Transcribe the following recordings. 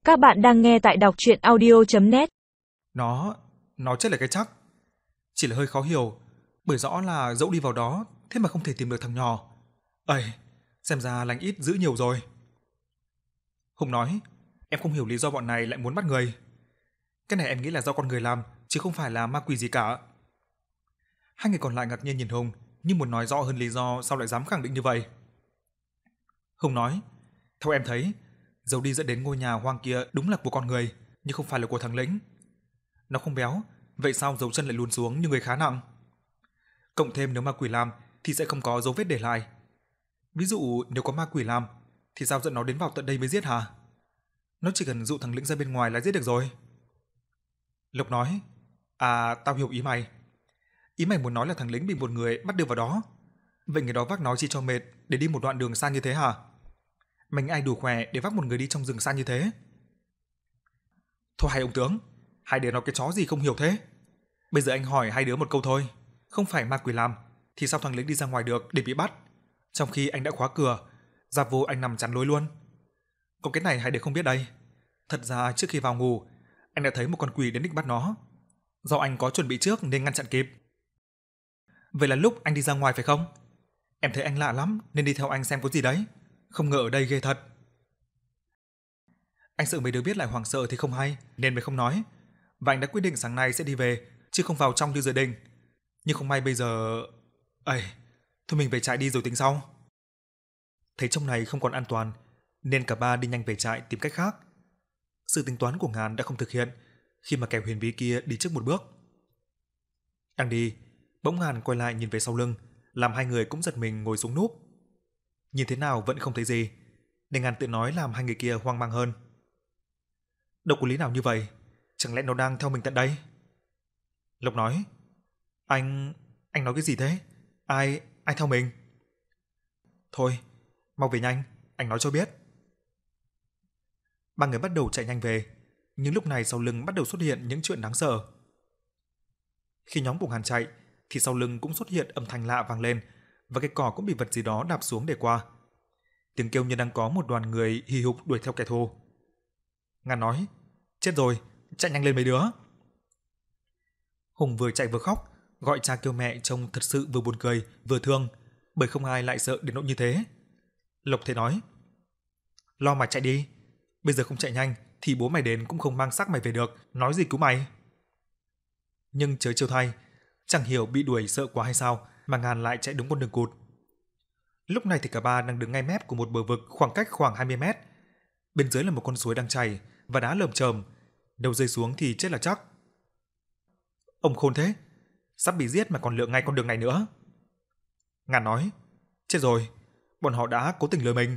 Các bạn đang nghe tại đọc truyện audio.net. Nó chết là cái chắc. Chỉ là hơi khó hiểu, bởi rõ là dẫu đi vào đó, thế mà không thể tìm được thằng nhỏ. Ây, xem ra lành ít dữ nhiều rồi. Hùng nói, em không hiểu lý do bọn này lại muốn bắt người. Cái này em nghĩ là do con người làm, chứ không phải là ma quỷ gì cả. Hai người còn lại ngạc nhiên nhìn Hùng, như muốn nói rõ hơn lý do sao lại dám khẳng định như vậy. Hùng nói, theo em thấy, dấu đi dẫn đến ngôi nhà hoang kia đúng là của con người, nhưng không phải là của thằng Lĩnh. Nó không béo, vậy sao dấu chân lại lún xuống như người khá nặng? Cộng thêm nếu ma quỷ làm thì sẽ không có dấu vết để lại. Ví dụ nếu có ma quỷ làm thì sao dẫn nó đến vào tận đây mới giết hả? Nó chỉ cần dụ thằng Lĩnh ra bên ngoài là giết được rồi. Lộc nói, à tao hiểu ý mày. Ý mày muốn nói là thằng Lĩnh bị một người bắt đưa vào đó. Vậy người đó vác nó chi cho mệt để đi một đoạn đường xa như thế hả? Mày nghĩ ai đủ khỏe để vác một người đi trong rừng xa như thế? Thôi hai ông tướng, hai đứa nó cái chó gì không hiểu thế. Bây giờ anh hỏi hai đứa một câu thôi, không phải ma quỷ làm thì sao thằng Lĩnh đi ra ngoài được để bị bắt, trong khi anh đã khóa cửa, ra vô anh nằm chắn lối luôn. Còn cái này hai đứa không biết đây. Thật ra trước khi vào ngủ, anh đã thấy một con quỷ đến định bắt nó. Do anh có chuẩn bị trước nên ngăn chặn kịp. Vậy là lúc anh đi ra ngoài phải không? Em thấy anh lạ lắm nên đi theo anh xem có gì đấy. Không ngờ ở đây ghê thật. Anh sợ mấy đứa biết lại hoảng sợ thì không hay nên mới không nói. Và anh đã quyết định sáng nay sẽ đi về chứ không vào trong như dự định. Nhưng không may bây giờ... Ây, thôi mình về trại đi rồi tính sau. Thấy trong này không còn an toàn nên cả ba đi nhanh về trại tìm cách khác. Sự tính toán của Ngàn đã không thực hiện khi mà kẻ huyền bí kia đi trước một bước. Đang đi, bỗng Ngàn quay lại nhìn về sau lưng, làm hai người cũng giật mình ngồi xuống núp. Nhìn thế nào vẫn không thấy gì, nên Ngàn tự nói làm hai người kia hoang mang hơn. Đâu có lý nào như vậy, chẳng lẽ nó đang theo mình tận đây? Lộc nói, anh nói cái gì thế? Ai theo mình? Thôi, mau về nhanh, anh nói cho biết. Ba người bắt đầu chạy nhanh về, nhưng lúc này sau lưng bắt đầu xuất hiện những chuyện đáng sợ. Khi nhóm của Ngàn chạy, thì sau lưng cũng xuất hiện âm thanh lạ vang lên, và cái cỏ cũng bị vật gì đó đạp xuống để qua. Tiếng kêu như đang có một đoàn người hì hục đuổi theo kẻ thù. Ngàn nói, chết rồi, chạy nhanh lên mấy đứa. Hùng vừa chạy vừa khóc, gọi cha kêu mẹ trông thật sự vừa buồn cười vừa thương, bởi không ai lại sợ đến nỗi như thế. Lộc thế nói, lo mà chạy đi, bây giờ không chạy nhanh thì bố mày đến cũng không mang xác mày về được, nói gì cứu mày. Nhưng chớ trêu thay, chẳng hiểu bị đuổi sợ quá hay sao mà Ngàn lại chạy đúng con đường cụt. Lúc này thì cả ba đang đứng ngay mép của một bờ vực khoảng cách khoảng 20 mét. Bên dưới là một con suối đang chảy và đá lởm chởm, nếu rơi xuống thì chết là chắc. Ông khôn thế, sắp bị giết mà còn lựa ngay con đường này nữa. Ngàn nói, chết rồi, bọn họ đã cố tình lừa mình.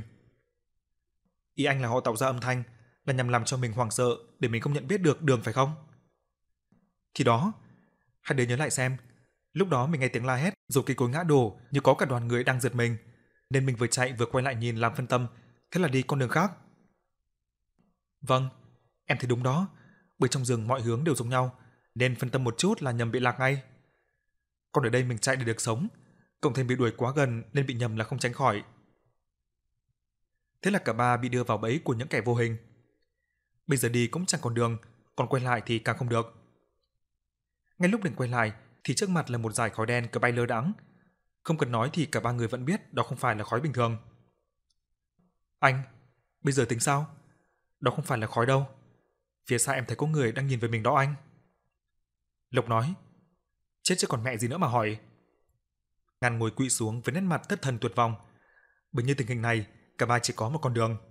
Ý anh là họ tạo ra âm thanh là nhằm làm cho mình hoảng sợ để mình không nhận biết được đường phải không? Thì đó, hai đứa nhớ lại xem, lúc đó mình nghe tiếng la hét rồi cây cối ngã đổ như có cả đoàn người đang giật mình, nên mình vừa chạy vừa quay lại nhìn làm phân tâm, thế là đi con đường khác. Vâng, em thấy đúng đó, bởi trong rừng mọi hướng đều giống nhau, nên phân tâm một chút là nhầm bị lạc ngay. Còn ở đây mình chạy để được sống, cộng thêm bị đuổi quá gần nên bị nhầm là không tránh khỏi. Thế là cả ba bị đưa vào bẫy của những kẻ vô hình. Bây giờ đi cũng chẳng còn đường, còn quay lại thì càng không được. Ngay lúc định quay lại thì trước mặt là một dải khói đen cứ bay lơ đãng. Không cần nói thì cả ba người vẫn biết đó không phải là khói bình thường. Anh, bây giờ tính sao? Đó không phải là khói đâu. Phía xa em thấy có người đang nhìn về mình đó anh. Lộc nói, chết chứ còn mẹ gì nữa mà hỏi. Ngàn ngồi quỵ xuống với nét mặt thất thần tuyệt vọng. Bởi như tình hình này, cả ba chỉ có một con đường.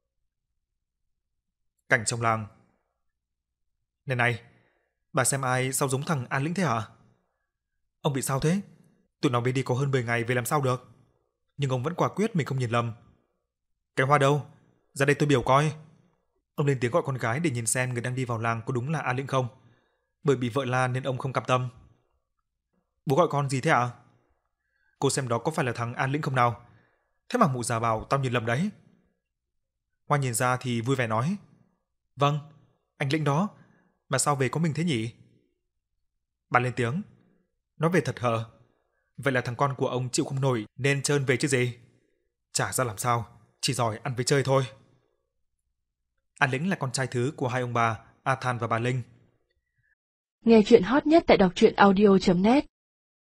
Cảnh trong làng. Này, bà xem ai sao giống thằng An Lĩnh thế hả? Ông bị sao thế? Tụi nó mới đi có hơn 10 ngày về làm sao được? Nhưng ông vẫn quả quyết mình không nhìn lầm. Cái Hoa đâu? Ra đây tôi biểu coi. Ông lên tiếng gọi con gái để nhìn xem người đang đi vào làng có đúng là An Lĩnh không. Bởi bị vợ la nên ông không cam tâm. Bố gọi con gì thế ạ? Cô xem đó có phải là thằng An Lĩnh không nào? Thế mà mụ già bảo tao nhìn lầm đấy. Hoa nhìn ra thì vui vẻ nói, vâng, anh Lĩnh đó, mà sao về có mình thế nhỉ? Bà lên tiếng, nó về thật hờ. Vậy là thằng con của ông chịu không nổi nên trơn về chứ gì? Chả ra làm sao, chỉ giỏi ăn với chơi thôi. A Lĩnh là con trai thứ của hai ông bà, A Than và bà Linh. Nghe chuyện hot nhất tại đọc truyện audio.net